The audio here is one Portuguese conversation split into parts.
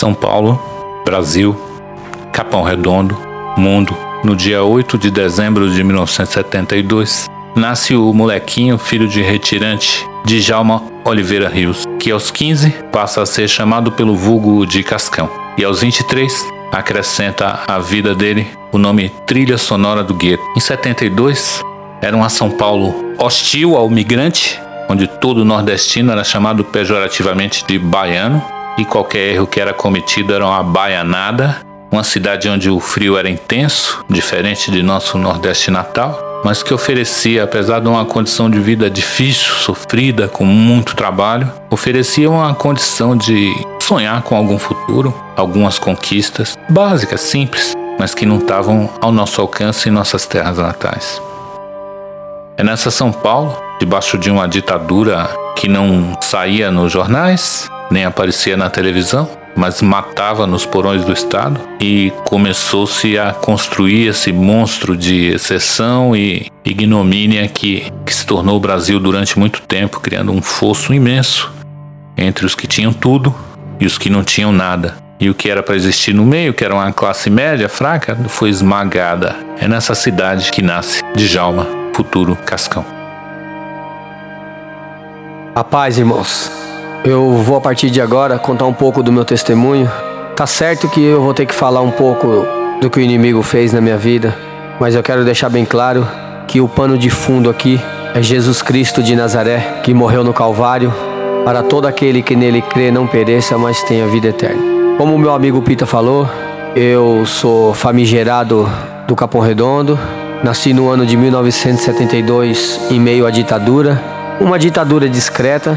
São Paulo, Brasil, Capão Redondo, mundo. No dia 8 de dezembro de 1972, nasce o molequinho, filho de retirante, Djalma Oliveira Rios, que aos 15 passa a ser chamado pelo vulgo de Cascão. E aos 23, acrescenta à vida dele o nome Trilha Sonora do Gueto. Em 72, era uma São Paulo hostil ao migrante, onde todo nordestino era chamado pejorativamente de baiano, e qualquer erro que era cometido era uma baianada. Uma cidade onde o frio era intenso, diferente de nosso Nordeste natal, mas que oferecia, apesar de uma condição de vida difícil, sofrida, com muito trabalho, oferecia uma condição de sonhar com algum futuro, algumas conquistas básicas, simples, mas que não estavam ao nosso alcance em nossas terras natais. É nessa São Paulo, debaixo de uma ditadura que não saía nos jornais, nem aparecia na televisão, mas matava nos porões do Estado, e começou-se a construir esse monstro de exceção e ignomínia que se tornou o Brasil durante muito tempo, criando um fosso imenso entre os que tinham tudo e os que não tinham nada. E o que era para existir no meio, que era uma classe média fraca, foi esmagada. É nessa cidade que nasce Djalma, futuro Cascão. A paz, irmãos. Eu vou a partir de agora contar um pouco do meu testemunho. Tá certo que eu vou ter que falar um pouco do que o inimigo fez na minha vida, mas eu quero deixar bem claro que o pano de fundo aqui é Jesus Cristo de Nazaré, que morreu no Calvário para todo aquele que nele crê não pereça, mas tenha vida eterna. Como o meu amigo Pita falou, eu sou famigerado do Capão Redondo. Nasci no ano de 1972 em meio à ditadura, uma ditadura discreta,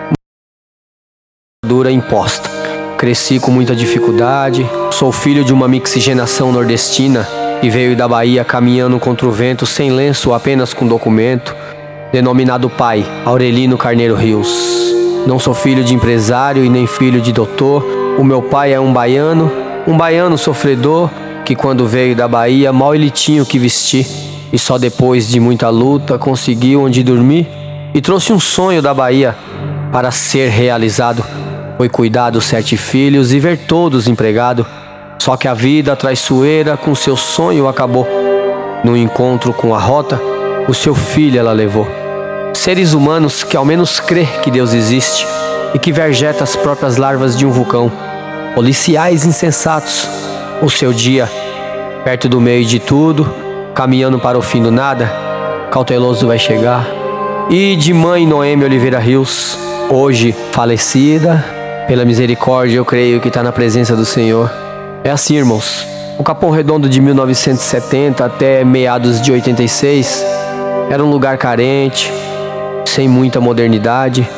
dura imposta. Cresci com muita dificuldade. Sou filho de uma mixigenação nordestina que veio da Bahia caminhando contra o vento, sem lenço, apenas com documento, denominado pai, Aurelino Carneiro Rios. Não sou filho de empresário e nem filho de doutor. O meu pai é um baiano sofredor, que quando veio da Bahia mal ele tinha o que vestir, e só depois de muita luta conseguiu onde dormir, e trouxe um sonho da Bahia para ser realizado. Foi cuidar dos 7 filhos e ver todos empregados. Só que a vida traiçoeira com seu sonho acabou. No encontro com a rota, o seu filho ela levou. Seres humanos que ao menos crê que Deus existe e que vergeta as próprias larvas de um vulcão. Policiais insensatos, o seu dia, perto do meio de tudo, caminhando para o fim do nada, cauteloso vai chegar. E de mãe Noêmia Oliveira Rios, hoje falecida, pela misericórdia eu creio que está na presença do Senhor. É assim, irmãos, o Capão Redondo de 1970 até meados de 86 era um lugar carente, sem muita modernidade,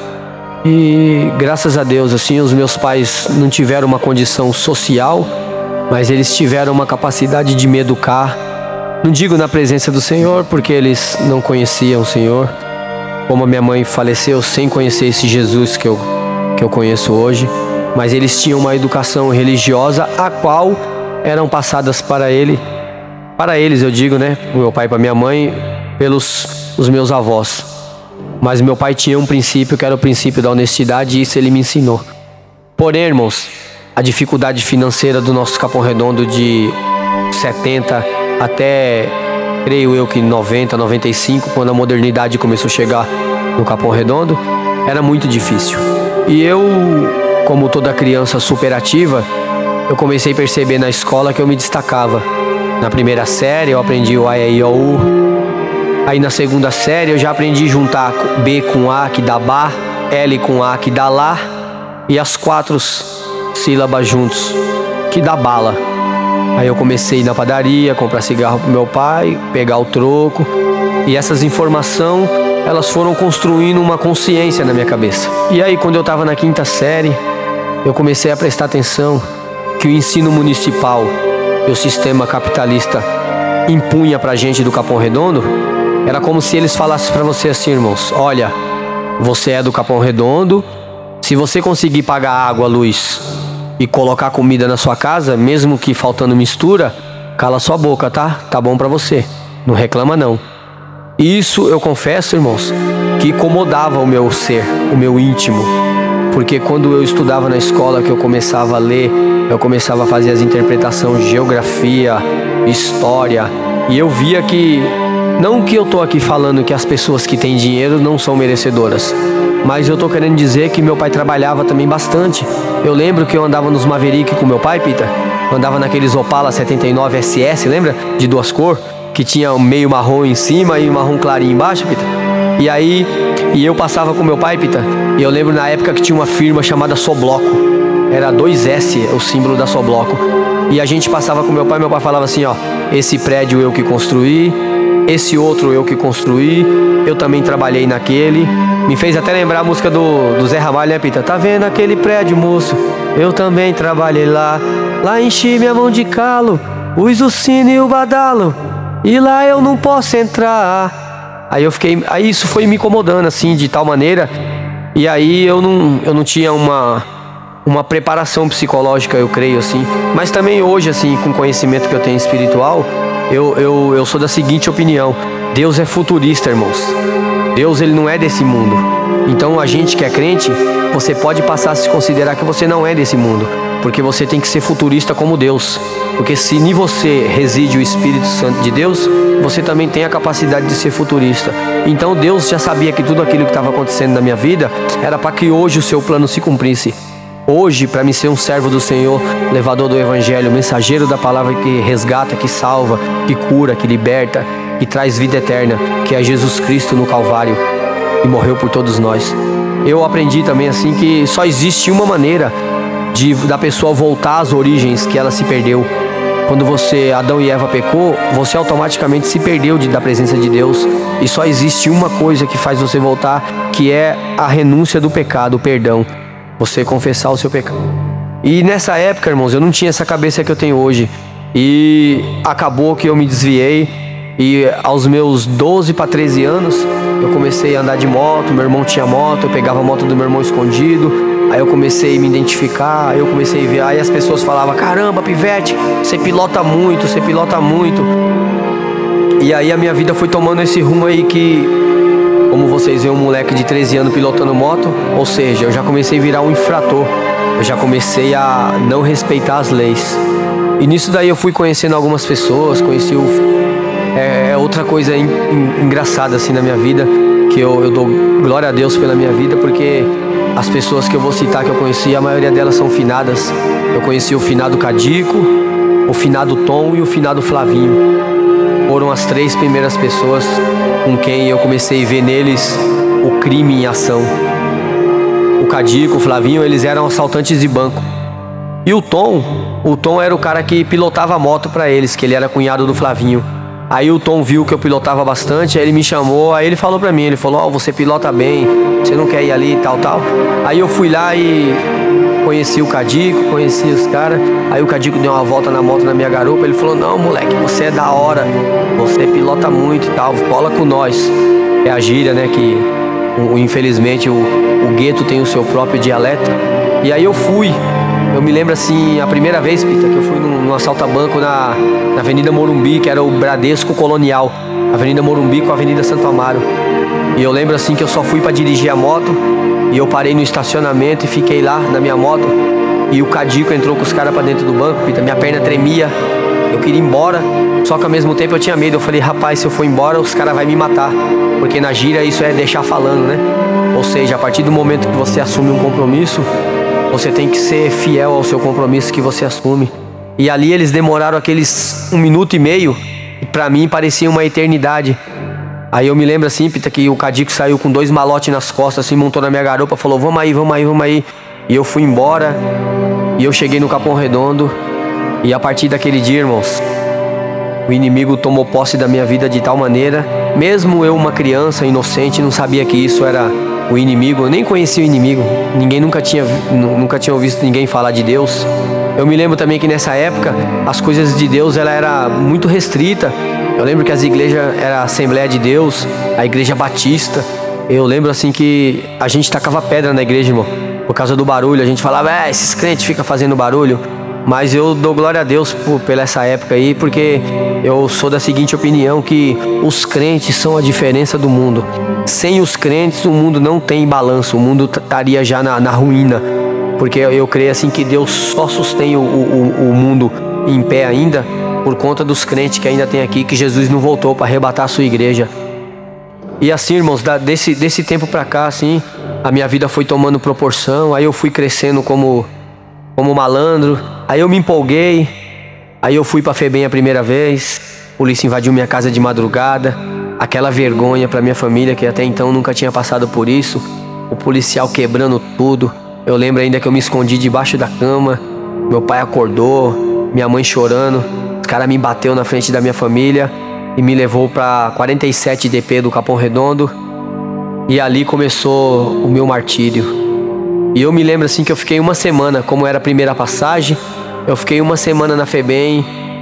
e graças a Deus, assim, os meus pais não tiveram uma condição social, mas eles tiveram uma capacidade de me educar. Não digo na presença do Senhor, porque eles não conheciam o Senhor, como a minha mãe faleceu sem conhecer esse Jesus que eu conheço hoje, mas eles tinham uma educação religiosa a qual eram passadas para eles eu digo, né, o meu pai e para minha mãe, pelos os meus avós. Mas meu pai tinha um princípio que era o princípio da honestidade, e isso ele me ensinou. Porém, irmãos, a dificuldade financeira do nosso Capão Redondo de 70 até, creio eu que 90, 95, quando a modernidade começou a chegar no Capão Redondo, era muito difícil. E eu, como toda criança superativa, eu comecei a perceber na escola que eu me destacava. Na primeira série eu aprendi o A, E, I, O, U. Aí na segunda série eu já aprendi a juntar B com A, que dá Bá, L com A, que dá Lá, e as 4 sílabas juntos, que dá bala. Aí eu comecei a ir na padaria, comprar cigarro pro meu pai, pegar o troco, e essas informações, elas foram construindo uma consciência na minha cabeça. E aí, quando eu estava na 5ª série, eu comecei a prestar atenção que o ensino municipal e o sistema capitalista impunha pra gente do Capão Redondo. Era como se eles falassem pra você assim, irmãos: olha, você é do Capão Redondo, se você conseguir pagar água, luz e colocar comida na sua casa, mesmo que faltando mistura, cala sua boca, tá? Tá bom pra você, não reclama não. Isso eu confesso, irmãos, que incomodava o meu ser, o meu íntimo. porque quando eu estudava na escola, que eu começava a ler, eu começava a fazer as interpretações de geografia, história, e eu via que, não que eu tô aqui falando que as pessoas que têm dinheiro não são merecedoras, mas eu tô querendo dizer que meu pai trabalhava também bastante. Eu lembro que eu andava nos Maverick com meu pai, Pita, andava naqueles Opala 79 SS, lembra? De 2 cores, que tinha meio marrom em cima e marrom clarinho embaixo, Pita. E eu passava com meu pai, Pita, e eu lembro na época que tinha uma firma chamada Sobloco, era 2S o símbolo da Sobloco, e a gente passava com meu pai falava assim, ó, esse prédio eu que construí, esse outro eu que construí, eu também trabalhei naquele. Me fez até lembrar a música do Zé Ramalho, né, Pita? Tá vendo aquele prédio, moço? Eu também trabalhei lá enchi minha mão de calo, os o sino e o badalo, e lá eu não posso entrar. Aí isso foi me incomodando assim, de tal maneira, e aí eu não tinha uma preparação psicológica, eu creio assim. Mas também hoje, assim, com o conhecimento que eu tenho espiritual, eu sou da seguinte opinião: Deus é futurista, irmãos. Deus, ele não é desse mundo. Então a gente que é crente, você pode passar a se considerar que você não é desse mundo, porque você tem que ser futurista como Deus. Porque se em você reside o Espírito Santo de Deus, você também tem a capacidade de ser futurista. Então Deus já sabia que tudo aquilo que estava acontecendo na minha vida era para que hoje o seu plano se cumprisse. Hoje, para mim ser um servo do Senhor, levador do Evangelho, mensageiro da palavra que resgata, que salva, que cura, que liberta, que traz vida eterna, que é Jesus Cristo no Calvário, e morreu por todos nós. Eu aprendi também assim que só existe uma maneira da pessoa voltar às origens que ela se perdeu. Quando Adão e Eva pecou, você automaticamente se perdeu da presença de Deus. E só existe uma coisa que faz você voltar, que é a renúncia do pecado, o perdão. Você confessar o seu pecado. E nessa época, irmãos, eu não tinha essa cabeça que eu tenho hoje. E acabou que eu me desviei. E aos meus 12 para 13 anos, eu comecei a andar de moto. Meu irmão tinha moto, eu pegava a moto do meu irmão escondido. Aí eu comecei a me identificar, aí eu comecei a ver. Aí as pessoas falavam: caramba, Pivete, você pilota muito, você pilota muito. E aí a minha vida foi tomando esse rumo aí que, como vocês veem, um moleque de 13 anos pilotando moto. Ou seja, eu já comecei a virar um infrator. Eu já comecei a não respeitar as leis. E nisso daí eu fui conhecendo algumas pessoas, conheci outra coisa engraçada assim na minha vida, que eu dou glória a Deus pela minha vida, porque as pessoas que eu vou citar que eu conheci, a maioria delas são finadas. Eu conheci o finado Cadico, o finado Tom e o finado Flavinho. Foram as 3 primeiras pessoas com quem eu comecei a ver neles o crime em ação. O Cadico, o Flavinho, eles eram assaltantes de banco. E o Tom era o cara que pilotava a moto pra eles, que ele era cunhado do Flavinho. Aí o Tom viu que eu pilotava bastante, aí ele me chamou, aí ele falou pra mim, ele falou: ó, você pilota bem, você não quer ir ali e tal. Aí eu fui lá e conheci o Cadico, conheci os caras. Aí o Cadico deu uma volta na moto na minha garupa, ele falou: não, moleque, você é da hora, você pilota muito e tal, cola com nós. É a gíria, né, que infelizmente o gueto tem o seu próprio dialeto. E aí eu fui. Eu me lembro assim, a primeira vez, Pita, que eu fui num assalto a banco na Avenida Morumbi, que era o Bradesco Colonial, Avenida Morumbi com a Avenida Santo Amaro. E eu lembro assim que eu só fui pra dirigir a moto, e eu parei no estacionamento e fiquei lá na minha moto, e o Cadico entrou com os caras pra dentro do banco, Pita, minha perna tremia, eu queria ir embora, só que ao mesmo tempo eu tinha medo. Eu falei: rapaz, se eu for embora, os caras vão me matar, porque na gíria isso é deixar falando, né? Ou seja, a partir do momento que você assume um compromisso, você tem que ser fiel ao seu compromisso que você assume. E ali eles demoraram aqueles 1 minuto e meio, e pra mim parecia uma eternidade. Aí eu me lembro assim, Pita, que o Cadico saiu com 2 malotes nas costas, assim, montou na minha garupa, falou: vamos aí, vamos aí, vamos aí. E eu fui embora, e eu cheguei no Capão Redondo. E a partir daquele dia, irmãos, o inimigo tomou posse da minha vida de tal maneira. Mesmo eu, uma criança inocente, não sabia que isso era o inimigo. Eu nem conhecia o inimigo. Ninguém nunca tinha ouvido ninguém falar de Deus. Eu me lembro também que nessa época as coisas de Deus ela era muito restrita. Eu lembro que as igrejas era a Assembleia de Deus, a Igreja Batista. Eu lembro assim que a gente tacava pedra na igreja, irmão, por causa do barulho. A gente falava: esses crentes ficam fazendo barulho. Mas eu dou glória a Deus pela essa época aí, porque eu sou da seguinte opinião, que os crentes são a diferença do mundo. Sem os crentes o mundo não tem balanço, o mundo estaria já na ruína. Porque eu creio assim que Deus só sustém o mundo em pé ainda por conta dos crentes que ainda tem aqui, que Jesus não voltou para arrebatar a sua igreja. E assim, irmãos, desse tempo pra cá, assim, a minha vida foi tomando proporção. Aí eu fui crescendo como malandro. Aí eu me empolguei. Aí eu fui pra FEBEM a primeira vez. A polícia invadiu minha casa de madrugada. Aquela vergonha pra minha família, que até então nunca tinha passado por isso. O policial quebrando tudo. Eu lembro ainda que eu me escondi debaixo da cama. Meu pai acordou, minha mãe chorando. Os caras me bateu na frente da minha família e me levou pra 47 DP do Capão Redondo. E ali começou o meu martírio. E eu me lembro assim que eu fiquei uma semana, como era a primeira passagem, eu fiquei uma semana na FEBEM.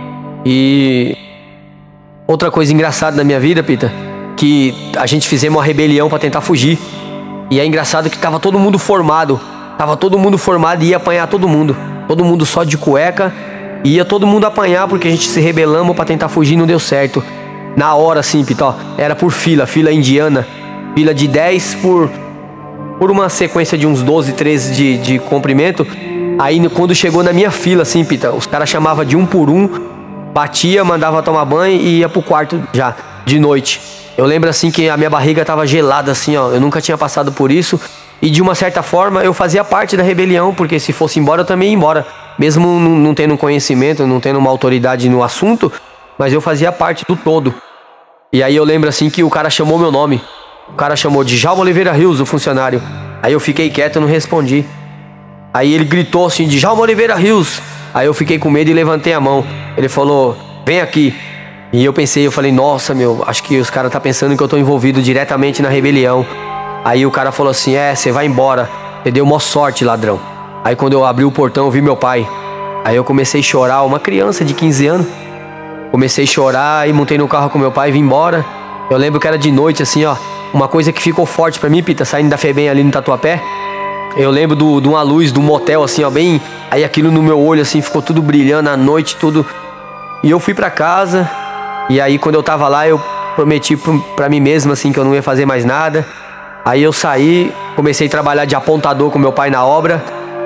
E outra coisa engraçada na minha vida, Pita, que a gente fizemos uma rebelião pra tentar fugir. E é engraçado que tava todo mundo formado. Tava todo mundo formado e ia apanhar todo mundo. Todo mundo só de cueca. E ia todo mundo apanhar porque a gente se rebelamos pra tentar fugir e não deu certo. Na hora assim, Pita, ó, era por fila indiana. Fila de 10 por uma sequência de uns 12, 13 de comprimento. Aí quando chegou na minha fila assim, Pita, os caras chamavam de um por um. Batia, mandava tomar banho e ia pro quarto já, de noite. Eu lembro assim que a minha barriga tava gelada assim, ó. Eu nunca tinha passado por isso. E de uma certa forma eu fazia parte da rebelião, porque se fosse embora eu também ia embora. Mesmo não tendo conhecimento, não tendo uma autoridade no assunto, mas eu fazia parte do todo. E aí eu lembro assim que o cara chamou meu nome. O cara chamou de Djalma Oliveira Rios, o funcionário. Aí eu fiquei quieto e não respondi. Aí ele gritou assim, de Djalma Oliveira Rios. Aí eu fiquei com medo e levantei a mão. Ele falou, vem aqui. E eu falei, nossa, meu, acho que os caras tá pensando que eu tô envolvido diretamente na rebelião. Aí o cara falou assim, você vai embora. Você deu mó sorte, ladrão. Aí quando eu abri o portão eu vi meu pai. Aí eu comecei a chorar, uma criança de 15 anos. Comecei a chorar e montei no carro com meu pai e vim embora. Eu lembro que era de noite assim, ó. Uma coisa que ficou forte pra mim, Pita, saindo da FEBEM ali no Tatuapé. Eu lembro de uma luz do motel assim, ó, bem... Aí aquilo no meu olho assim, ficou tudo brilhando à noite, tudo... E eu fui pra casa. E aí quando eu tava lá, eu prometi pra mim mesmo assim, que eu não ia fazer mais nada. Aí eu saí, comecei a trabalhar de apontador com meu pai na obra.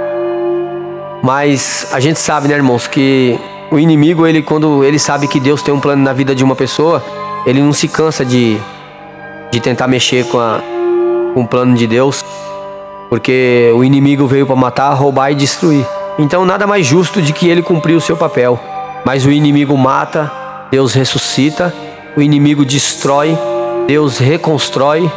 Mas a gente sabe, né, irmãos, que o inimigo, quando ele sabe que Deus tem um plano na vida de uma pessoa, ele não se cansa de tentar mexer com o plano de Deus. Porque o inimigo veio para matar, roubar e destruir. Então nada mais justo de que ele cumprir o seu papel. Mas o inimigo mata, Deus ressuscita. O inimigo destrói, Deus reconstrói.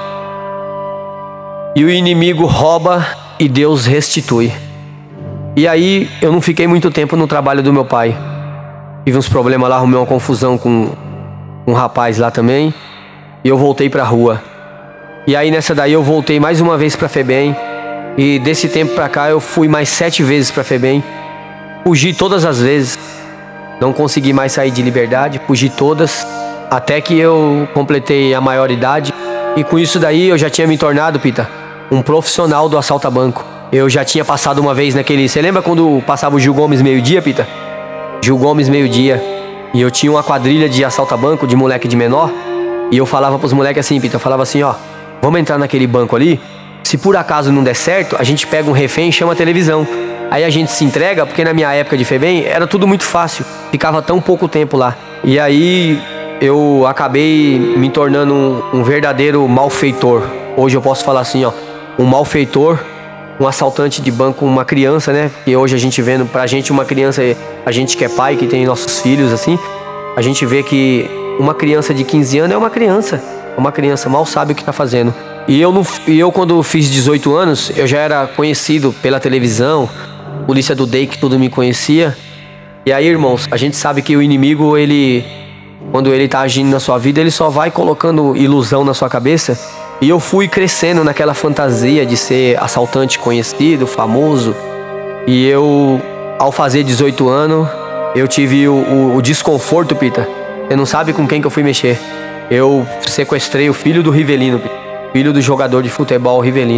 E o inimigo rouba e Deus restitui. E aí eu não fiquei muito tempo no trabalho do meu pai. Tive uns problemas lá, arrumei uma confusão com um rapaz lá também. E eu voltei pra rua. E aí nessa daí eu voltei mais uma vez pra FEBEM. E desse tempo pra cá eu fui mais 7 vezes pra FEBEM. Fugi todas as vezes. Não consegui mais sair de liberdade, fugi todas. Até que eu completei a maioridade. E com isso daí eu já tinha me tornado, Pita, um profissional do assalto a banco. Eu já tinha passado uma vez naquele... Você lembra quando passava o Gil Gomes meio-dia, Pita? Gil Gomes meio-dia. E eu tinha uma quadrilha de assalto a banco, de moleque de menor. E eu falava pros moleques assim, Pita, eu falava assim, ó, vamos entrar naquele banco ali. Se por acaso não der certo, a gente pega um refém e chama a televisão. Aí a gente se entrega, porque na minha época de FEBEM era tudo muito fácil. Ficava tão pouco tempo lá. E aí eu acabei me tornando um verdadeiro malfeitor. Hoje eu posso falar assim, ó, um malfeitor, um assaltante de banco, uma criança, né? E hoje a gente vendo, pra gente uma criança, a gente que é pai, que tem nossos filhos assim, a gente vê que uma criança de 15 anos é uma criança, mal sabe o que tá fazendo. E eu quando fiz 18 anos, eu já era conhecido pela televisão, polícia do DEI que tudo me conhecia. E aí, irmãos, a gente sabe que o inimigo, quando ele tá agindo na sua vida, ele só vai colocando ilusão na sua cabeça. E eu fui crescendo naquela fantasia de ser assaltante conhecido, famoso. E eu, ao fazer 18 anos, eu tive o desconforto, Pita. Você não sabe com quem que eu fui mexer. Eu sequestrei o filho do Rivelino, filho do jogador de futebol Rivelino.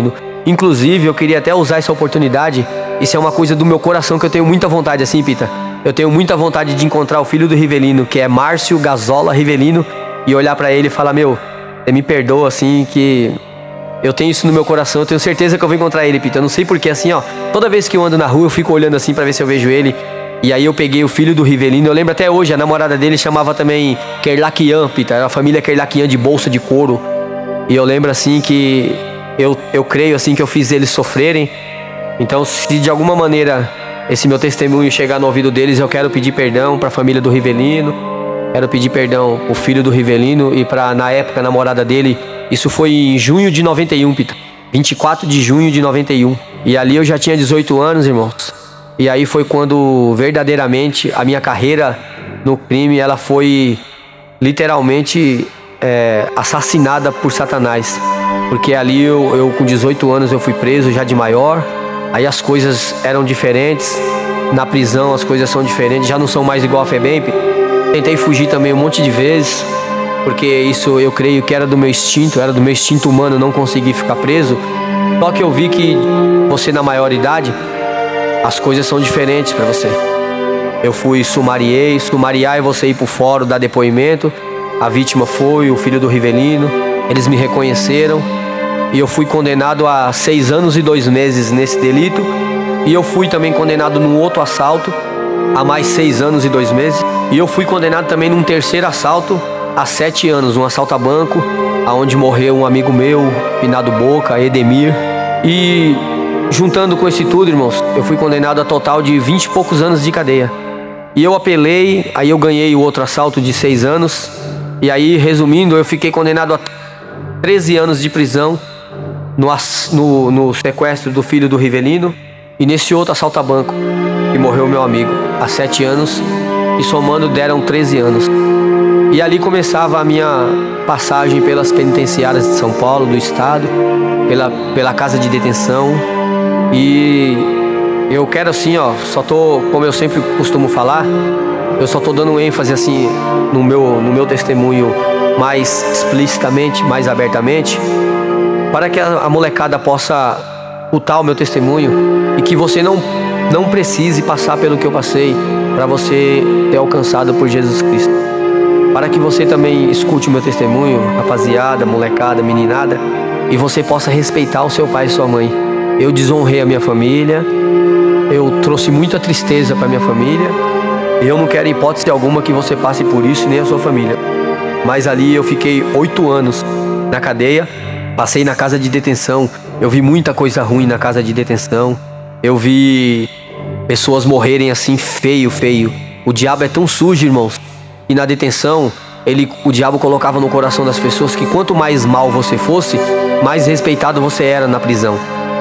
Inclusive, eu queria até usar essa oportunidade. Isso é uma coisa do meu coração que eu tenho muita vontade, assim, Pita. Eu tenho muita vontade de encontrar o filho do Rivelino, que é Márcio Gazola Rivelino, e olhar pra ele e falar: meu, você me perdoa, assim, que eu tenho isso no meu coração. Eu tenho certeza que eu vou encontrar ele, Pita. Eu não sei porquê, assim, ó. Toda vez que eu ando na rua, eu fico olhando assim pra ver se eu vejo ele. E aí eu peguei o filho do Rivelino. Eu lembro até hoje, a namorada dele chamava também Kerlakian, Pita. Era a família Kerlakian de bolsa de couro. E eu lembro, assim, que eu creio, assim, que eu fiz eles sofrerem. Então, se de alguma maneira esse meu testemunho chegar no ouvido deles, eu quero pedir perdão pra família do Rivelino. Quero pedir perdão pro filho do Rivelino e pra, na época, a namorada dele. Isso foi em junho de 91, Pita. 24 de junho de 91. E ali eu já tinha 18 anos, irmãos. E aí foi quando, verdadeiramente, a minha carreira no crime, ela foi literalmente assassinada por Satanás. Porque ali eu com 18 anos, eu fui preso já de maior. Aí as coisas eram diferentes. Na prisão as coisas são diferentes, já não são mais igual a FEBEM. Tentei fugir também um monte de vezes, porque isso eu creio que era do meu instinto humano não conseguir ficar preso. Só que eu vi que você na maioridade, as coisas são diferentes para você. Eu fui sumariar e você ir pro fórum dar depoimento. A vítima foi o filho do Rivelino. Eles me reconheceram e eu fui condenado a 6 anos e 2 meses nesse delito. E eu fui também condenado num outro assalto a mais 6 anos e 2 meses. E eu fui condenado também num terceiro assalto a 7 anos, um assalto a banco, aonde morreu um amigo meu, Pinado Boca, Edemir. E juntando com esse tudo, irmãos, eu fui condenado a total de 20 e poucos anos de cadeia. E eu apelei, aí eu ganhei o outro assalto de 6 anos. E aí, resumindo, eu fiquei condenado a 13 anos de prisão no sequestro do filho do Rivelino e nesse outro assalto a banco, que morreu meu amigo, há 7 anos, e somando deram 13 anos. E ali começava a minha passagem pelas penitenciárias de São Paulo, do estado, pela casa de detenção. E eu quero assim, ó, como eu sempre costumo falar, eu só tô dando ênfase assim no meu testemunho mais explicitamente, mais abertamente, para que a molecada possa escutar o meu testemunho e que você não precise passar pelo que eu passei para você ter alcançado por Jesus Cristo. Para que você também escute o meu testemunho, rapaziada, molecada, meninada, e você possa respeitar o seu pai e sua mãe. Eu desonrei a minha família, eu trouxe muita tristeza para minha família, e eu não quero hipótese alguma que você passe por isso, nem a sua família. Mas ali eu fiquei 8 anos na cadeia, passei na casa de detenção, eu vi muita coisa ruim na casa de detenção, eu vi pessoas morrerem assim feio. O diabo é tão sujo, irmãos, e na detenção, o diabo colocava no coração das pessoas que quanto mais mal você fosse, mais respeitado você era na prisão.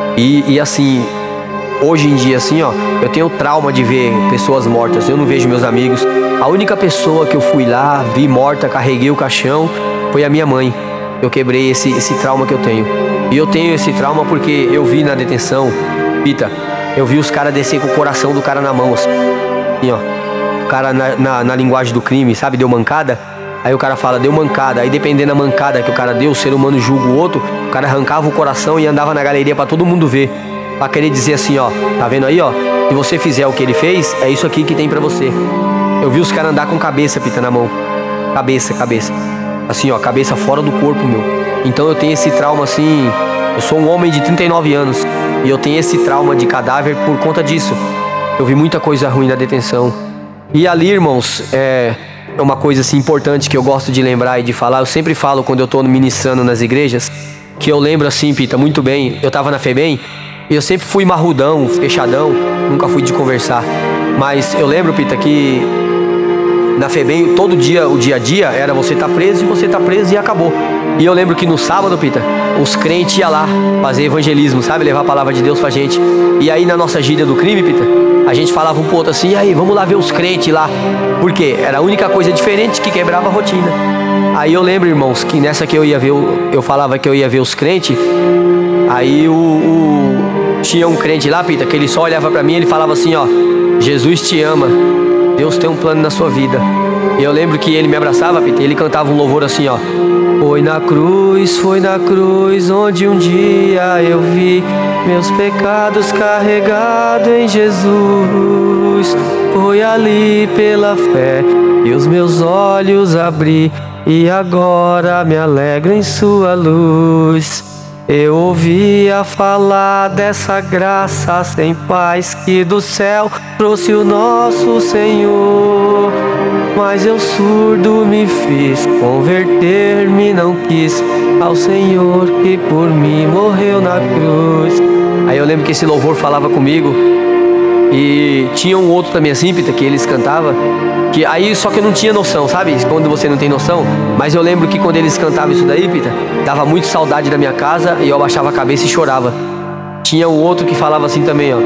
E assim, hoje em dia assim, ó, eu tenho trauma de ver pessoas mortas, eu não vejo meus amigos. A única pessoa que eu fui lá, vi morta, carreguei o caixão, foi a minha mãe. Eu quebrei esse trauma que eu tenho. E eu tenho esse trauma porque eu vi na detenção, Pita, eu vi os caras descer com o coração do cara na mão, assim, ó. O cara na linguagem do crime, sabe, deu mancada. Aí o cara fala, deu mancada. Aí dependendo da mancada que o cara deu, o ser humano julga o outro. O cara arrancava o coração e andava na galeria pra todo mundo ver, pra querer dizer assim, ó, tá vendo aí, ó, se você fizer o que ele fez, é isso aqui que tem pra você. Eu vi os caras andar com cabeça, Pita, na mão. Cabeça. Assim, ó, cabeça fora do corpo, meu. Então eu tenho esse trauma, assim. Eu sou um homem de 39 anos e eu tenho esse trauma de cadáver por conta disso. Eu vi muita coisa ruim na detenção. E ali, irmãos, é uma coisa assim importante que eu gosto de lembrar e de falar. Eu sempre falo quando eu tô ministrando nas igrejas, que eu lembro assim, Pita, muito bem. Eu tava na FEBEM e eu sempre fui marrudão, fechadão, nunca fui de conversar. Mas eu lembro, Pita, que na FEBEM, todo dia, o dia a dia, era você tá preso e acabou. E eu lembro que no sábado, Pita, os crentes iam lá fazer evangelismo, sabe? Levar a palavra de Deus pra gente. E aí na nossa gíria do crime, Pita, a gente falava um pro outro assim, e aí, vamos lá ver os crentes lá. Por quê? Era a única coisa diferente que quebrava a rotina. Aí eu lembro, irmãos, que nessa que eu ia ver, eu falava que eu ia ver os crentes. Aí tinha um crente lá, Pita, que ele só olhava pra mim e ele falava assim, ó, Jesus te ama. Deus tem um plano na sua vida. E eu lembro que ele me abraçava, Peter, e ele cantava um louvor assim, ó. Foi na cruz onde um dia eu vi meus pecados carregados em Jesus. Foi ali pela fé e os meus olhos abri, e agora me alegro em sua luz. Eu ouvia falar dessa graça sem paz que do céu trouxe o nosso Senhor, mas eu surdo me fiz, converter-me não quis ao Senhor que por mim morreu na cruz. Aí eu lembro que esse louvor falava comigo, e tinha um outro também assim, Peter, que eles cantavam, que aí só que eu não tinha noção, sabe? Quando você não tem noção. Mas eu lembro que quando eles cantavam isso daí, Peter, dava muito saudade da minha casa e eu abaixava a cabeça e chorava. Tinha um outro que falava assim também, ó.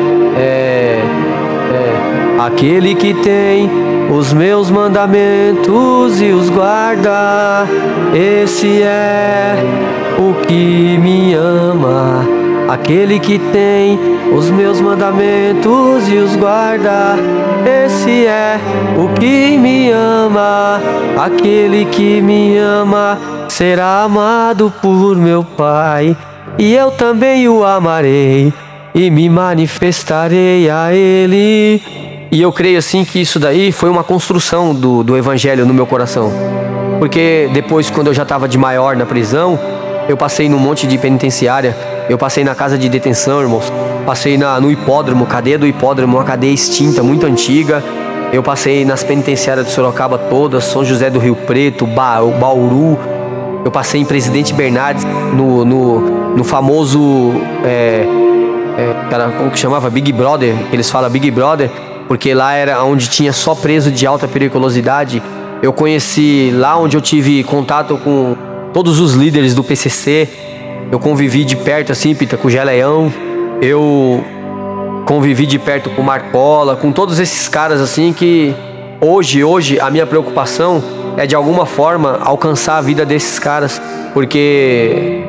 Aquele que tem os meus mandamentos e os guarda, esse é o que me ama. Aquele que tem os meus mandamentos e os guarda, esse é o que me ama. Aquele que me ama será amado por meu Pai, e eu também o amarei e me manifestarei a Ele. E eu creio assim que isso daí foi uma construção do Evangelho no meu coração. Porque depois, quando eu já estava de maior na prisão, eu passei num monte de penitenciária, eu passei na casa de detenção, irmãos. Passei no hipódromo, cadeia do hipódromo, uma cadeia extinta, muito antiga. Eu passei nas penitenciárias de Sorocaba todas, São José do Rio Preto, Bauru. Eu passei em Presidente Bernardes, no famoso, como que chamava? Big Brother, eles falam Big Brother, porque lá era onde tinha só preso de alta periculosidade. Eu conheci lá onde eu tive contato com todos os líderes do PCC. Eu convivi de perto assim, Peter, com o Geleião. Eu convivi de perto com o Marcola, com todos esses caras assim que hoje a minha preocupação é de alguma forma alcançar a vida desses caras, porque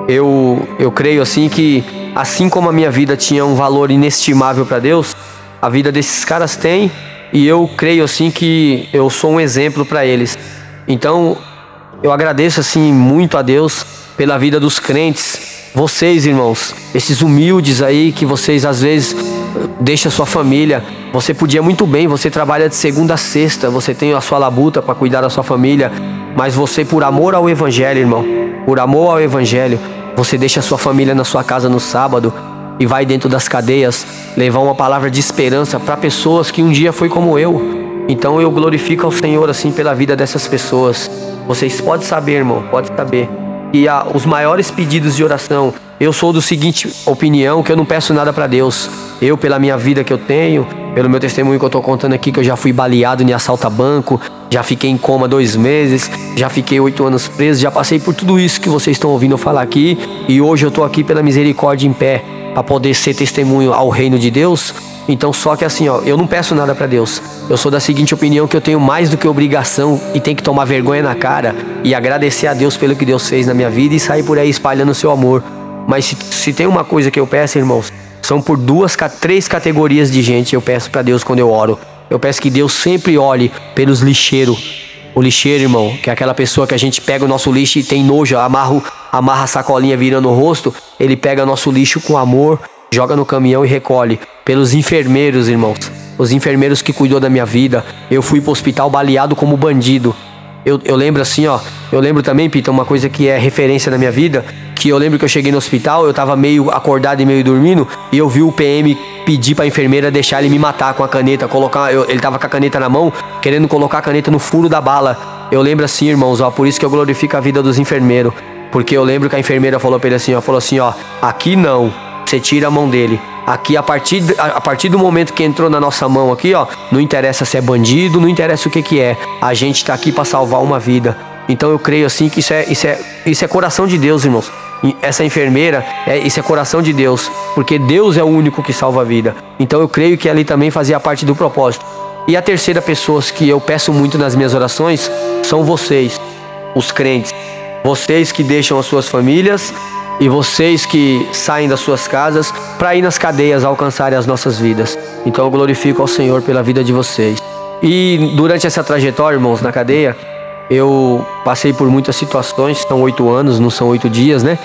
eu creio assim que assim como a minha vida tinha um valor inestimável para Deus, a vida desses caras tem, e eu creio assim que eu sou um exemplo para eles. Então eu agradeço assim muito a Deus pela vida dos crentes, vocês, irmãos, esses humildes aí que vocês às vezes deixam a sua família. Você podia muito bem, você trabalha de segunda a sexta, você tem a sua labuta para cuidar da sua família, mas você, por amor ao Evangelho, irmão, por amor ao Evangelho, você deixa a sua família na sua casa no sábado e vai dentro das cadeias levar uma palavra de esperança para pessoas que um dia foi como eu. Então eu glorifico ao Senhor assim pela vida dessas pessoas. Vocês podem saber, irmão, podem saber. E os maiores pedidos de oração, eu sou do seguinte opinião, que eu não peço nada para Deus. Eu, pela minha vida que eu tenho, pelo meu testemunho que eu estou contando aqui, que eu já fui baleado em assalto a banco, já fiquei em coma 2 meses, já fiquei 8 anos preso, já passei por tudo isso que vocês estão ouvindo eu falar aqui, e hoje eu estou aqui pela misericórdia em pé, para poder ser testemunho ao reino de Deus. Então só que assim, ó, eu não peço nada para Deus. Eu sou da seguinte opinião, que eu tenho mais do que obrigação e tenho que tomar vergonha na cara e agradecer a Deus pelo que Deus fez na minha vida e sair por aí espalhando o seu amor. Mas se tem uma coisa que eu peço, irmãos, são por 3 categorias de gente. Eu peço para Deus quando eu oro. Eu peço que Deus sempre olhe pelos lixeiros. O lixeiro, irmão, que é aquela pessoa que a gente pega o nosso lixo e tem nojo, amarra a sacolinha virando o rosto. Ele pega nosso lixo com amor, joga no caminhão e recolhe. Pelos enfermeiros, irmãos, os enfermeiros que cuidou da minha vida. Eu fui pro hospital baleado como bandido. Eu lembro assim, ó, eu lembro também, Peter, uma coisa que é referência na minha vida, que eu lembro que eu cheguei no hospital, eu tava meio acordado e meio dormindo, e eu vi o PM pedir pra enfermeira deixar ele me matar com a caneta, ele tava com a caneta na mão, querendo colocar a caneta no furo da bala. Eu lembro assim, irmãos, ó, por isso que eu glorifico a vida dos enfermeiros, porque eu lembro que a enfermeira falou pra ele assim, ó, aqui não, você tira a mão dele. Aqui, a partir do momento que entrou na nossa mão aqui, ó, não interessa se é bandido, não interessa o que é. A gente tá aqui para salvar uma vida. Então eu creio assim que isso é coração de Deus, irmãos. E essa enfermeira, isso é coração de Deus, porque Deus é o único que salva a vida. Então eu creio que ali também fazia parte do propósito. E a terceira pessoa que eu peço muito nas minhas orações são vocês, os crentes. Vocês que deixam as suas famílias e vocês que saem das suas casas para ir nas cadeias alcançarem as nossas vidas. Então eu glorifico ao Senhor pela vida de vocês. E durante essa trajetória, irmãos, na cadeia, eu passei por muitas situações. São 8 anos, não são 8 dias, né?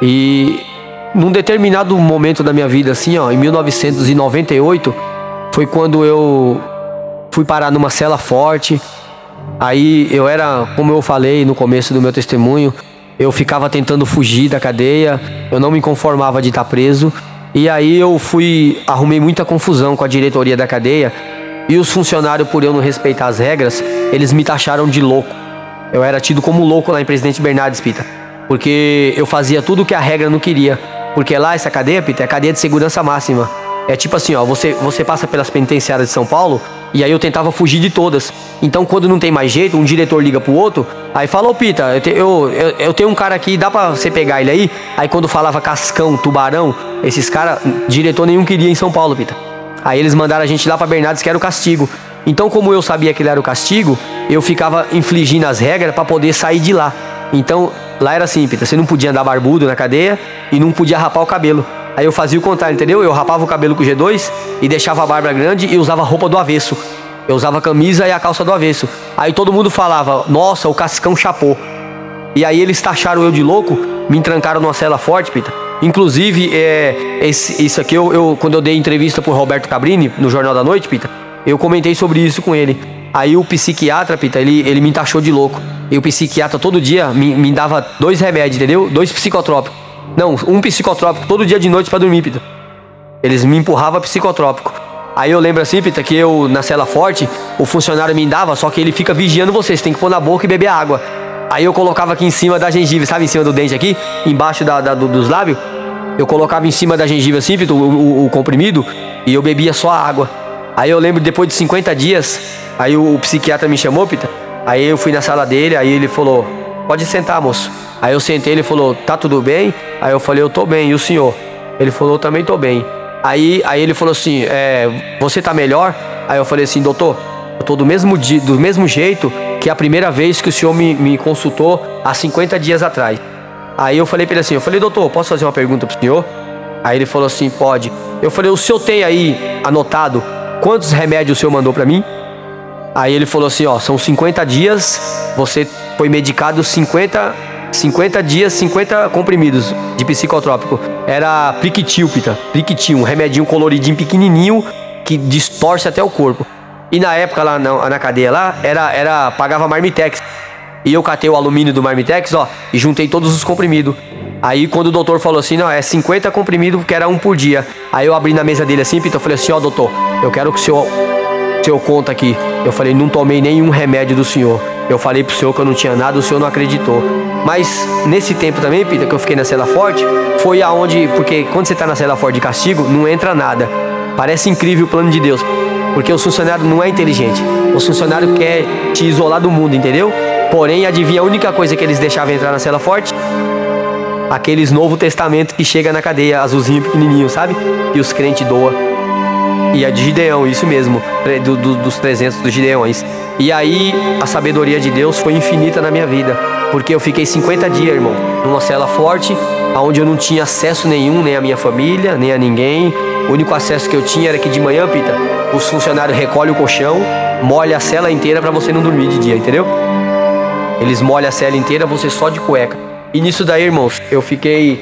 E num determinado momento da minha vida, assim, ó, em 1998, foi quando eu fui parar numa cela forte. Aí eu era, como eu falei no começo do meu testemunho, eu ficava tentando fugir da cadeia, eu não me conformava de estar preso. E aí eu arrumei muita confusão com a diretoria da cadeia. E os funcionários, por eu não respeitar as regras, eles me taxaram de louco. Eu era tido como louco lá em Presidente Bernardes, Pita, porque eu fazia tudo que a regra não queria. Porque lá, essa cadeia, Pita, é cadeia de segurança máxima. É tipo assim, ó, você passa pelas penitenciárias de São Paulo, e aí eu tentava fugir de todas. Então, quando não tem mais jeito, um diretor liga pro outro, aí fala: ô Pita, eu tenho um cara aqui, dá pra você pegar ele aí? Aí quando falava Cascão, Tubarão, esses caras, diretor nenhum queria em São Paulo, Pita. Aí eles mandaram a gente lá pra Bernardes, que era o castigo. Então, como eu sabia que ele era o castigo, eu ficava infligindo as regras pra poder sair de lá. Então, lá era assim, Pita, você não podia andar barbudo na cadeia e não podia rapar o cabelo. Aí eu fazia o contrário, entendeu? Eu rapava o cabelo com o G2 e deixava a barba grande e usava roupa do avesso. Eu usava a camisa e a calça do avesso. Aí todo mundo falava: nossa, o Cascão chapou. E aí eles taxaram eu de louco, me entrancaram numa cela forte, Pita. Inclusive, isso aqui, quando eu dei entrevista pro Roberto Cabrini, no Jornal da Noite, Pita, eu comentei sobre isso com ele. Aí o psiquiatra, Pita, ele me taxou de louco. E o psiquiatra todo dia me dava 2 remédios, entendeu? 2 psicotrópicos. Não, um psicotrópico todo dia de noite pra dormir, Pita. Eles me empurravam psicotrópico. Aí eu lembro assim, Pita, que eu, na cela forte, o funcionário me dava, só que ele fica vigiando você tem que pôr na boca e beber água. Aí eu colocava aqui em cima da gengiva, sabe, em cima do dente aqui, embaixo dos lábios. Eu colocava em cima da gengiva assim, Pita, o comprimido, e eu bebia só a água. Aí eu lembro, depois de 50 dias, aí o psiquiatra me chamou, Pita. Aí eu fui na sala dele, aí ele falou: pode sentar, moço. Aí eu sentei, ele falou: tá tudo bem? Aí eu falei: eu tô bem, e o senhor? Ele falou: eu também tô bem. Aí ele falou assim: você tá melhor? Aí eu falei assim: doutor, eu tô do mesmo jeito que a primeira vez que o senhor me consultou há 50 dias atrás. Aí eu falei pra ele assim, doutor, posso fazer uma pergunta pro senhor? Aí ele falou assim: pode. Eu falei: o senhor tem aí anotado quantos remédios o senhor mandou pra mim? Aí ele falou assim: ó, são 50 dias, você foi medicado 50 dias, 50 comprimidos de psicotrópico. Era Priquitil, Pita, Priquitil, um remedinho coloridinho pequenininho que distorce até o corpo. E na época lá na cadeia lá, pagava Marmitex. E eu catei o alumínio do Marmitex, ó, e juntei todos os comprimidos. Aí quando o doutor falou assim: não, é 50 comprimidos, porque era um por dia. Aí eu abri na mesa dele assim, Pita, eu falei assim: ó, doutor, eu quero que o senhor conta aqui. Eu falei: não tomei nenhum remédio do senhor. Eu falei pro senhor que eu não tinha nada, o senhor não acreditou. Mas nesse tempo também, Pita, que eu fiquei na cela forte, foi aonde, porque quando você tá na cela forte de castigo, não entra nada. Parece incrível o plano de Deus, porque o funcionário não é inteligente. O funcionário quer te isolar do mundo, entendeu? Porém, adivinha a única coisa que eles deixavam entrar na cela forte? Aqueles Novo Testamento que chega na cadeia, azulzinho pequenininho, sabe? E os crentes doam. E a de Gideão, isso mesmo, dos 300 dos Gideões. E aí a sabedoria de Deus foi infinita na minha vida, porque eu fiquei 50 dias, irmão, numa cela forte, onde eu não tinha acesso nenhum, nem à minha família, nem a ninguém. O único acesso que eu tinha era que de manhã, Pita, os funcionários recolhem o colchão, molham a cela inteira pra você não dormir de dia, entendeu? Eles molham a cela inteira, você só de cueca. E nisso daí, irmãos, eu fiquei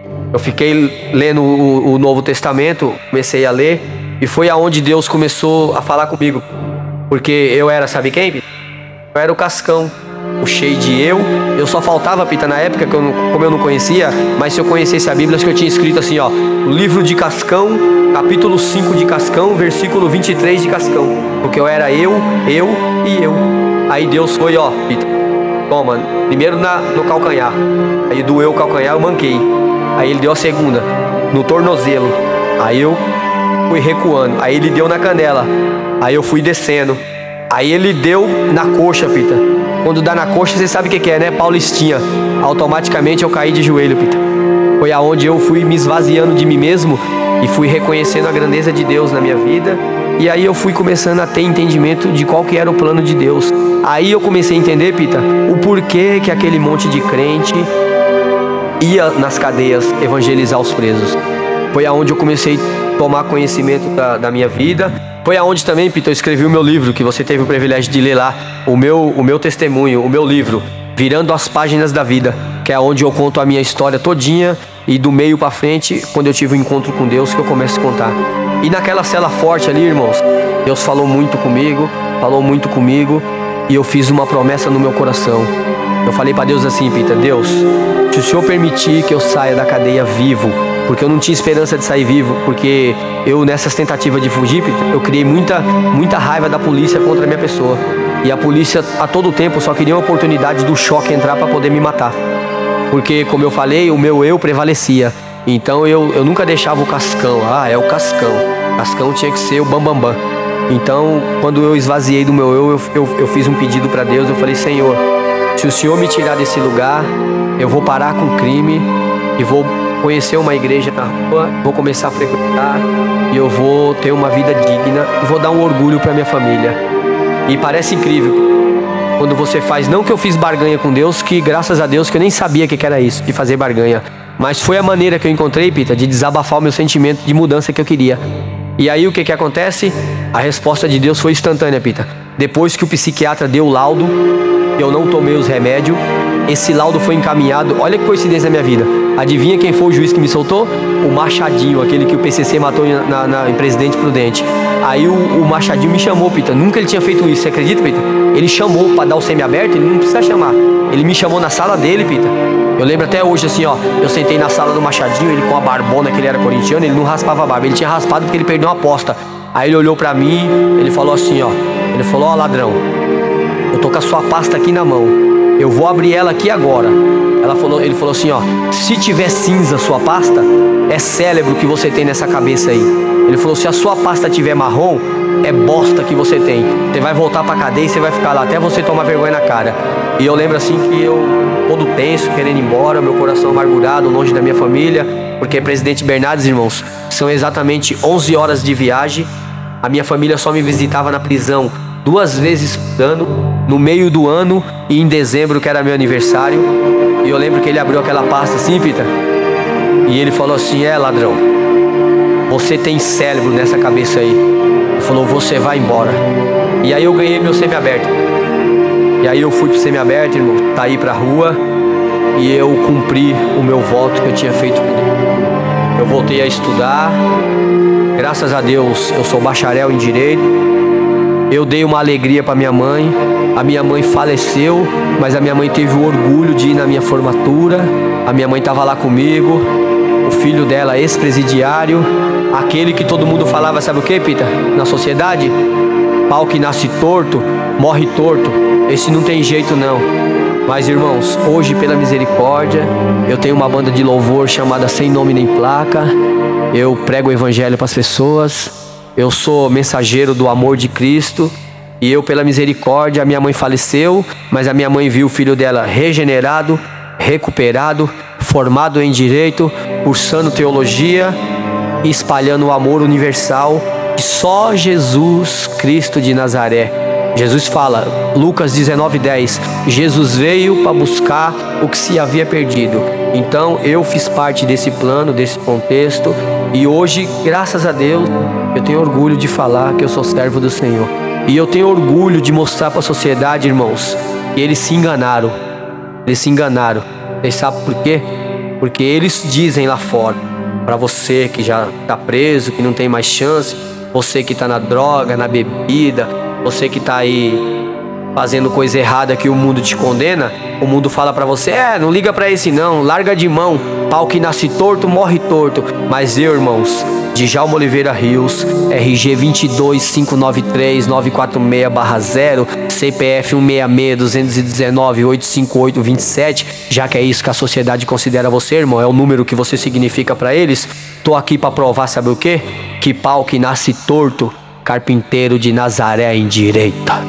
lendo o Novo Testamento, comecei a ler, e foi aonde Deus começou a falar comigo. Porque eu era, sabe quem, Pita? Eu era o Cascão, o cheio de eu só faltava, Pita, na época, como eu não conhecia, mas se eu conhecesse a Bíblia, acho que eu tinha escrito assim, ó: o livro de Cascão, capítulo 5 de Cascão, versículo 23 de Cascão. Porque eu era eu e eu. Aí Deus foi, ó, Pita, toma, primeiro no calcanhar. Aí doeu o calcanhar, eu manquei. Aí ele deu a segunda, no tornozelo. Aí eu fui recuando. Aí ele deu na canela. Aí eu fui descendo. Aí ele deu na coxa, Pita. Quando dá na coxa, você sabe o que é, né? Paulistinha. Automaticamente eu caí de joelho, Pita. Foi aonde eu fui me esvaziando de mim mesmo e fui reconhecendo a grandeza de Deus na minha vida. E aí eu fui começando a ter entendimento de qual que era o plano de Deus. Aí eu comecei a entender, Pita, o porquê que aquele monte de crente ia nas cadeias evangelizar os presos. Foi aonde eu comecei a tomar conhecimento da minha vida. Foi aonde também, Peter, eu escrevi o meu livro, que você teve o privilégio de ler lá, o meu testemunho, o meu livro, Virando as Páginas da Vida, que é onde eu conto a minha história todinha, e do meio pra frente, quando eu tive um encontro com Deus, que eu começo a contar. E naquela cela forte ali, irmãos, Deus falou muito comigo, e eu fiz uma promessa no meu coração. Eu falei pra Deus assim, Peter: Deus, se o Senhor permitir que eu saia da cadeia vivo, porque eu não tinha esperança de sair vivo, porque eu, nessas tentativas de fugir, Peter, eu criei muita raiva da polícia contra a minha pessoa. E a polícia, a todo tempo, só queria uma oportunidade do choque entrar para poder me matar. Porque, como eu falei, o meu eu prevalecia. Então eu nunca deixava o cascão. É o cascão. O cascão tinha que ser o bambambam. Então, quando eu esvaziei do meu eu fiz um pedido para Deus. Eu falei: Senhor, se o Senhor me tirar desse lugar, eu vou parar com o crime e vou conhecer uma igreja na rua, vou começar a frequentar e eu vou ter uma vida digna e vou dar um orgulho para minha família. E parece incrível quando você faz, não que eu fiz barganha com Deus, que graças a Deus que eu nem sabia que era isso, de fazer barganha, mas foi a maneira que eu encontrei, Peter, de desabafar o meu sentimento de mudança que eu queria. E aí o que acontece? A resposta de Deus foi instantânea, Peter. Depois que o psiquiatra deu o laudo, eu não tomei os remédios, esse laudo foi encaminhado. Olha que coincidência na minha vida. Adivinha quem foi o juiz que me soltou? O Machadinho, aquele que o PCC matou em Presidente Prudente. Aí o Machadinho me chamou, Peter. Nunca ele tinha feito isso, você acredita, Peter? Ele chamou para dar o semiaberto, ele não precisa chamar. Ele me chamou na sala dele, Peter. Eu lembro até hoje assim, eu sentei na sala do Machadinho, ele com a barbona, que ele era corintiano, ele não raspava a barba. Ele tinha raspado porque ele perdeu uma aposta. Aí ele olhou pra mim, ele falou assim, ele falou: ladrão, eu tô com a sua pasta aqui na mão, eu vou abrir ela aqui agora. Ele falou assim, se tiver cinza sua pasta, é cérebro que você tem nessa cabeça aí. Ele falou: se a sua pasta tiver marrom, é bosta que você tem. Você vai voltar pra cadeia e você vai ficar lá até você tomar vergonha na cara. E eu lembro assim que eu, todo tenso, querendo ir embora, meu coração amargurado, longe da minha família, porque Presidente Bernardes, irmãos, são exatamente 11 horas de viagem. A minha família só me visitava na prisão 2 vezes por ano, no meio do ano e em dezembro, que era meu aniversário. E eu lembro que ele abriu aquela pasta assim, Peter, e ele falou assim: ladrão, você tem cérebro nessa cabeça aí. Ele falou: você vai embora. E aí eu ganhei meu semiaberto. E aí eu fui pro semiaberto, irmão, saí pra rua e eu cumpri o meu voto que eu tinha feito com Deus. Eu voltei a estudar. Graças a Deus eu sou bacharel em Direito. Eu dei uma alegria para minha mãe. A minha mãe faleceu, mas a minha mãe teve o orgulho de ir na minha formatura. A minha mãe estava lá comigo. O filho dela, ex-presidiário, aquele que todo mundo falava, sabe o que, Peter? Na sociedade: pau que nasce torto, morre torto. Esse não tem jeito não. Mas, irmãos, hoje, pela misericórdia, eu tenho uma banda de louvor chamada Sem Nome Nem Placa. Eu prego o evangelho para as pessoas. Eu sou mensageiro do amor de Cristo. E eu, pela misericórdia, a minha mãe faleceu, mas a minha mãe viu o filho dela regenerado, recuperado, formado em Direito, cursando teologia e espalhando o amor universal de só Jesus Cristo de Nazaré. Jesus fala, Lucas 19:10, Jesus veio para buscar o que se havia perdido. Então eu fiz parte desse plano, desse contexto, e hoje, graças a Deus, eu tenho orgulho de falar que eu sou servo do Senhor. E eu tenho orgulho de mostrar para a sociedade, irmãos, que eles se enganaram. Eles se enganaram. Vocês sabem por quê? Porque eles dizem lá fora, para você que já está preso, que não tem mais chance, você que está na droga, na bebida, você que está aí fazendo coisa errada que o mundo te condena, o mundo fala pra você: não liga pra esse não, larga de mão, pau que nasce torto, morre torto. Mas eu, irmãos, Djalma Oliveira Rios, RG 22593946/0, CPF 166-219-858-27, já que é isso que a sociedade considera você, irmão, é o número que você significa pra eles. Tô aqui pra provar, sabe o quê? Que pau que nasce torto, carpinteiro de Nazaré endireita.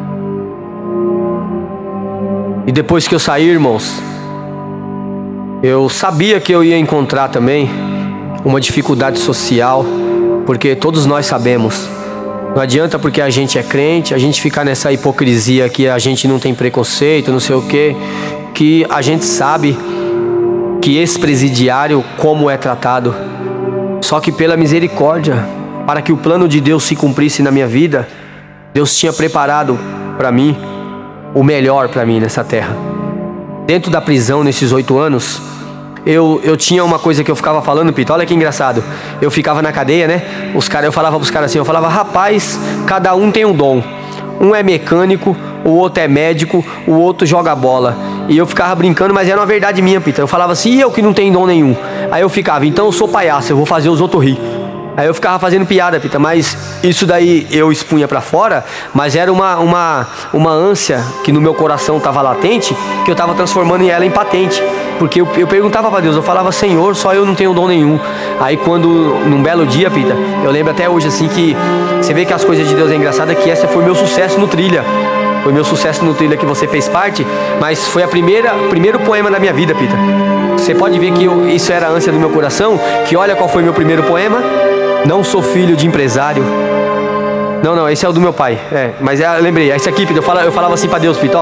E depois que eu saí, irmãos, eu sabia que eu ia encontrar também uma dificuldade social, porque todos nós sabemos, não adianta porque a gente é crente, a gente ficar nessa hipocrisia que a gente não tem preconceito, não sei o quê, que a gente sabe que ex-presidiário como é tratado. Só que pela misericórdia, para que o plano de Deus se cumprisse na minha vida, Deus tinha preparado para mim o melhor para mim nessa terra. Dentro da prisão, nesses 8 anos, eu tinha uma coisa que eu ficava falando, Pita, olha que engraçado. Eu ficava na cadeia, né? Eu falava pros caras assim, eu falava, rapaz, cada um tem um dom. Um é mecânico, o outro é médico, o outro joga bola. E eu ficava brincando, mas era uma verdade minha, Pita. Eu falava assim, e eu que não tenho dom nenhum? Aí eu ficava, então eu sou palhaço, eu vou fazer os outros rir. Aí eu ficava fazendo piada, Pita, mas isso daí eu expunha pra fora, mas era uma ânsia que no meu coração estava latente, que eu estava transformando ela em patente. Porque eu perguntava pra Deus, eu falava, Senhor, só eu não tenho dom nenhum. Aí quando, num belo dia, Pita, eu lembro até hoje assim que você vê que as coisas de Deus é engraçada, que essa foi meu sucesso no Trilha. Foi meu sucesso no Trilha que você fez parte, mas foi primeiro poema da minha vida, Pita. Você pode ver que isso era a ânsia do meu coração, que olha qual foi meu primeiro poema. Não sou filho de empresário. Não, esse é o do meu pai. Mas eu lembrei, esse aqui, Pita, eu falava assim pra Deus, Pita,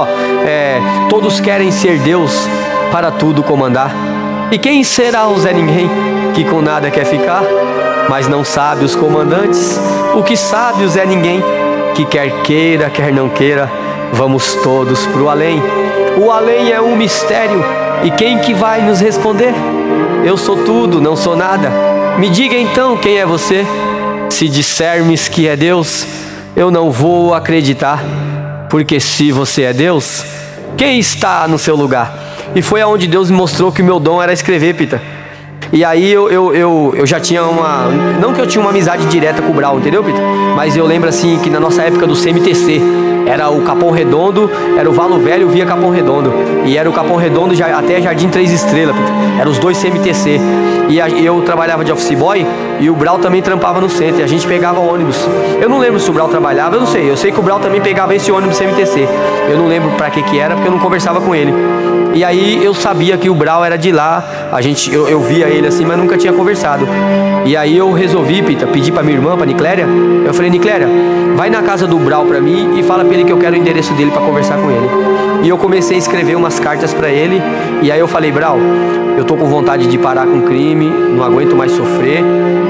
todos querem ser Deus, para tudo comandar. E quem será o Zé Ninguém, que com nada quer ficar? Mas não sabe os comandantes, o que sabe o Zé Ninguém, que quer queira, quer não queira, vamos todos pro além. O além é um mistério, e quem que vai nos responder? Eu sou tudo, não sou nada. Me diga então quem é você. Se dissermes que é Deus, eu não vou acreditar, porque se você é Deus, quem está no seu lugar? E foi aonde Deus me mostrou que o meu dom era escrever, Pita. E aí eu já tinha não que eu tinha uma amizade direta com o Brau, entendeu, Pita? Mas eu lembro assim que na nossa época do CMTC, era o Capão Redondo, era o Valo Velho via Capão Redondo. E era o Capão Redondo até Jardim 3 Estrelas, Pita. Eram os dois CMTC. E eu trabalhava de office boy e o Brau também trampava no centro. E a gente pegava ônibus. Eu não lembro se o Brau trabalhava, eu não sei. Eu sei que o Brau também pegava esse ônibus CMTC. Eu não lembro pra que era, porque eu não conversava com ele. E aí eu sabia que o Brau era de lá. Eu via ele assim, mas nunca tinha conversado. E aí eu resolvi, Pita, pedir pra minha irmã, pra Nicléria. Eu falei, Nicléria, vai na casa do Brau pra mim e fala pra ele que eu quero o endereço dele pra conversar com ele. E eu comecei a escrever umas cartas pra ele. E aí eu falei, Brau, eu tô com vontade de parar com o crime, não aguento mais sofrer.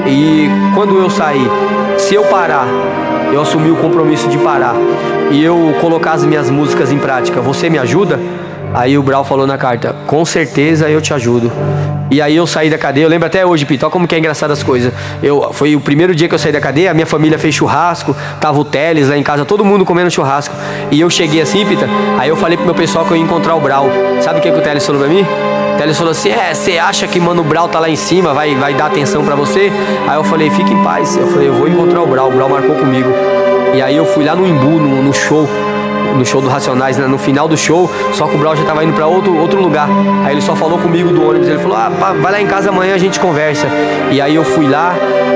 E quando eu sair, se eu parar, eu assumir o compromisso de parar e eu colocar as minhas músicas em prática, você me ajuda? Aí o Brau falou na carta, com certeza eu te ajudo. E aí eu saí da cadeia, eu lembro até hoje, Pita, olha como que é engraçado as coisas. Foi o primeiro dia que eu saí da cadeia, a minha família fez churrasco, tava o Teles lá em casa, todo mundo comendo churrasco. E eu cheguei assim, Pita, aí eu falei pro meu pessoal que eu ia encontrar o Brau. Sabe o que o Teles falou pra mim? O Teles falou assim, você acha que Mano Brau tá lá em cima, vai dar atenção pra você? Aí eu falei, fique em paz. Eu falei, eu vou encontrar o Brau marcou comigo. E aí eu fui lá no Imbu, no show do Racionais, né? No final do show, só que o Brau já tava indo pra outro lugar. Aí ele só falou comigo do ônibus, ele falou, vai lá em casa amanhã, a gente conversa. E aí eu fui lá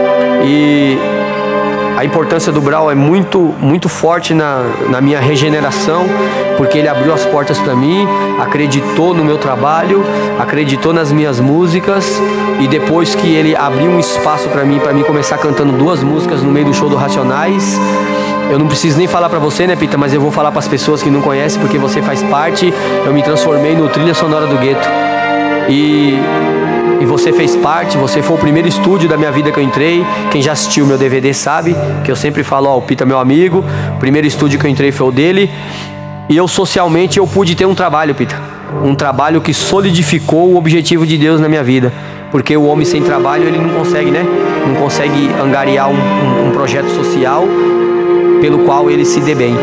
e a importância do Brau é muito, muito forte na minha regeneração, porque ele abriu as portas pra mim, acreditou no meu trabalho, acreditou nas minhas músicas, e depois que ele abriu um espaço pra mim começar cantando 2 músicas no meio do show do Racionais. Eu não preciso nem falar pra você, né, Pita, mas eu vou falar pras pessoas que não conhecem, porque você faz parte. Eu me transformei no Trilha Sonora do Gueto. E você fez parte, você foi o primeiro estúdio da minha vida que eu entrei. Quem já assistiu meu DVD sabe que eu sempre falo, o Pita é meu amigo. O primeiro estúdio que eu entrei foi o dele. E socialmente eu pude ter um trabalho, Pita. Um trabalho que solidificou o objetivo de Deus na minha vida. Porque o homem sem trabalho, ele não consegue, né? Não consegue angariar um projeto social pelo qual ele se dê bem.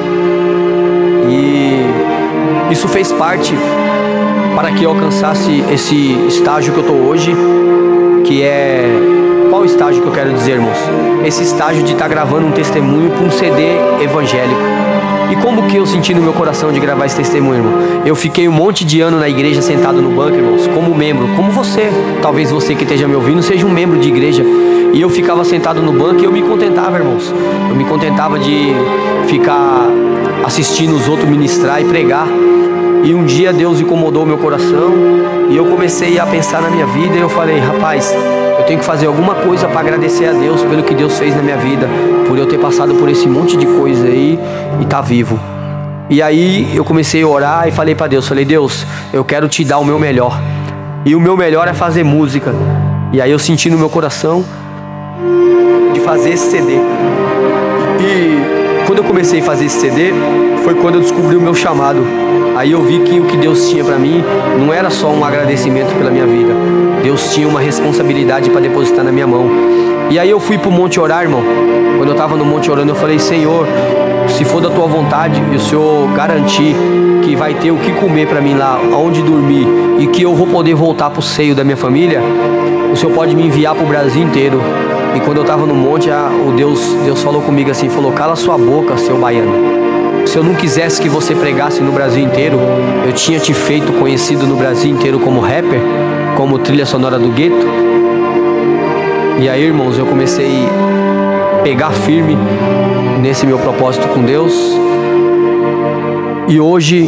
E isso fez parte para que eu alcançasse esse estágio que eu estou hoje, que é... Qual estágio que eu quero dizer, irmãos? Esse estágio de estar gravando um testemunho para um CD evangélico. E como que eu senti no meu coração de gravar esse testemunho, irmão? Eu fiquei um monte de ano na igreja sentado no banco, irmãos, como membro, como você. Talvez você que esteja me ouvindo seja um membro de igreja. E eu ficava sentado no banco e eu me contentava, irmãos. Eu me contentava de ficar assistindo os outros ministrar e pregar. E um dia Deus incomodou o meu coração e eu comecei a pensar na minha vida e eu falei, rapaz, eu tenho que fazer alguma coisa para agradecer a Deus pelo que Deus fez na minha vida, por eu ter passado por esse monte de coisa aí e tá vivo. E aí eu comecei a orar e falei para Deus, Deus, eu quero te dar o meu melhor. E o meu melhor é fazer música. E aí eu senti no meu coração de fazer esse CD. E quando eu comecei a fazer esse CD, foi quando eu descobri o meu chamado. Aí eu vi que o que Deus tinha para mim não era só um agradecimento pela minha vida. Deus tinha uma responsabilidade para depositar na minha mão. E aí eu fui pro monte orar, irmão. Quando eu tava no monte orando, eu falei: Senhor, se for da tua vontade e o Senhor garantir que vai ter o que comer para mim lá, onde dormir, e que eu vou poder voltar pro seio da minha família, o Senhor pode me enviar pro Brasil inteiro. E quando eu tava no monte, Deus falou comigo assim, falou: cala sua boca, seu baiano. Se eu não quisesse que você pregasse no Brasil inteiro, eu tinha te feito conhecido no Brasil inteiro como rapper, como trilha sonora do gueto. E aí, irmãos, eu comecei a pegar firme nesse meu propósito com Deus. E hoje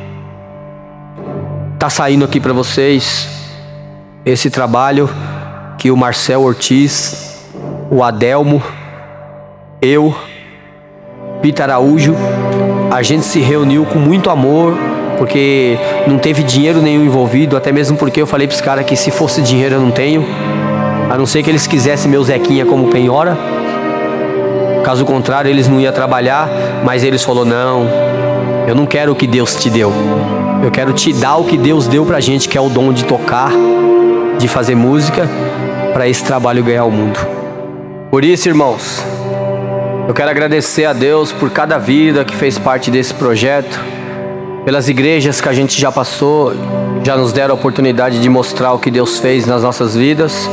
tá saindo aqui para vocês esse trabalho que o Marcel Ortiz, o Adelmo, eu, Pita Araújo, a gente se reuniu com muito amor, porque não teve dinheiro nenhum envolvido, até mesmo porque eu falei para os caras que se fosse dinheiro eu não tenho, a não ser que eles quisessem meu Zequinha como penhora. Caso contrário, eles não iam trabalhar, mas eles falaram: não, eu não quero o que Deus te deu, eu quero te dar o que Deus deu pra gente, que é o dom de tocar, de fazer música, para esse trabalho ganhar o mundo. Por isso, irmãos, eu quero agradecer a Deus por cada vida que fez parte desse projeto, pelas igrejas que a gente já passou, já nos deram a oportunidade de mostrar o que Deus fez nas nossas vidas,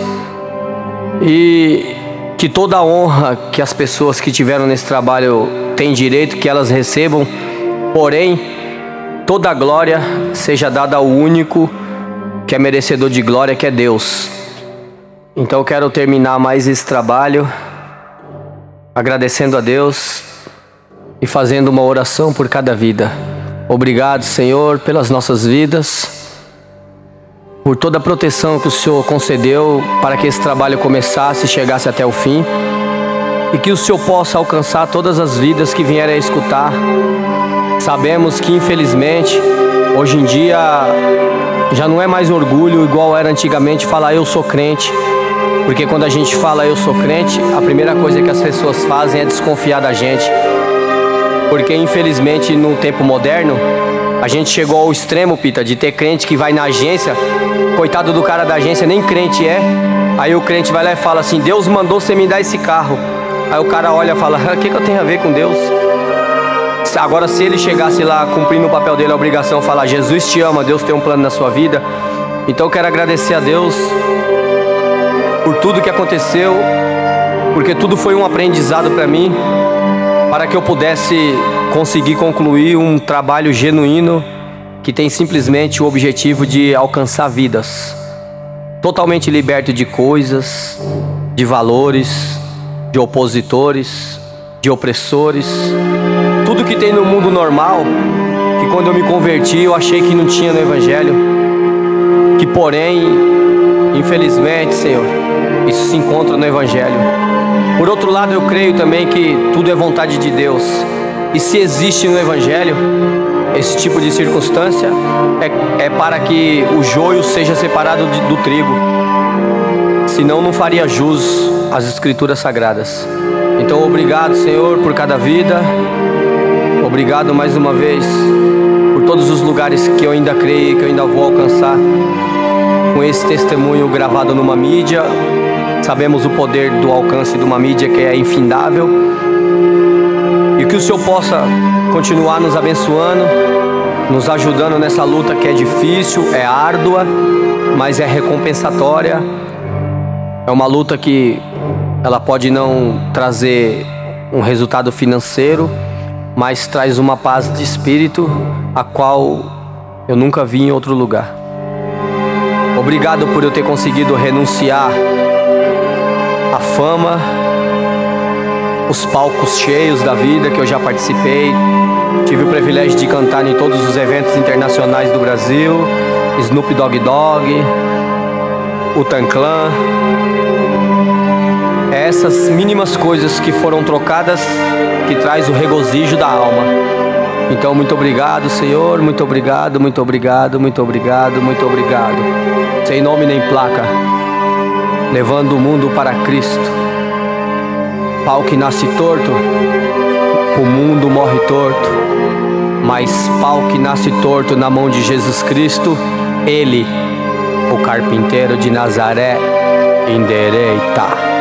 e que toda a honra que as pessoas que tiveram nesse trabalho têm direito, que elas recebam, porém, toda a glória seja dada ao único que é merecedor de glória, que é Deus. Então eu quero terminar mais esse trabalho agradecendo a Deus e fazendo uma oração por cada vida. Obrigado, Senhor, pelas nossas vidas, por toda a proteção que o Senhor concedeu para que esse trabalho começasse e chegasse até o fim, e que o Senhor possa alcançar todas as vidas que vierem a escutar. Sabemos que, infelizmente, hoje em dia já não é mais orgulho igual era antigamente falar eu sou crente, porque quando a gente fala eu sou crente, a primeira coisa que as pessoas fazem é desconfiar da gente, porque infelizmente no tempo moderno a gente chegou ao extremo, Pita, de ter crente que vai na agência, coitado do cara da agência, nem crente é, aí o crente vai lá e fala assim: Deus mandou você me dar esse carro. Aí o cara olha e fala: o que eu tenho a ver com Deus? Agora, se ele chegasse lá cumprindo o papel dele, a obrigação, falar: Jesus te ama, Deus tem um plano na sua vida. Então eu quero agradecer a Deus por tudo que aconteceu, porque tudo foi um aprendizado para mim, para que eu pudesse conseguir concluir um trabalho genuíno que tem simplesmente o objetivo de alcançar vidas, totalmente liberto de coisas, de valores, de opositores, de opressores, tudo que tem no mundo normal, que quando eu me converti eu achei que não tinha no Evangelho, que porém, infelizmente, Senhor, isso se encontra no Evangelho. Por outro lado, eu creio também que tudo é vontade de Deus, e se existe no Evangelho esse tipo de circunstância, é para que o joio seja separado do trigo, senão não faria jus às Escrituras Sagradas. Então obrigado, Senhor, por cada vida, obrigado mais uma vez por todos os lugares que eu ainda creio, que eu ainda vou alcançar com esse testemunho gravado numa mídia. Sabemos o poder do alcance de uma mídia que é infindável, e que o Senhor possa continuar nos abençoando, nos ajudando nessa luta que é difícil, é árdua, mas é recompensatória. É uma luta que ela pode não trazer um resultado financeiro, mas traz uma paz de espírito, a qual eu nunca vi em outro lugar. Obrigado por eu ter conseguido renunciar à fama, os palcos cheios da vida que eu já participei. Tive o privilégio de cantar em todos os eventos internacionais do Brasil, Snoop Dogg Dogg, Wu-Tang Clan. Essas mínimas coisas que foram trocadas que traz o regozijo da alma. Então muito obrigado, Senhor, muito obrigado, muito obrigado, muito obrigado, muito obrigado. Sem nome nem placa, levando o mundo para Cristo. Pau que nasce torto, o mundo morre torto. Mas pau que nasce torto na mão de Jesus Cristo, Ele, o carpinteiro de Nazaré, endireita.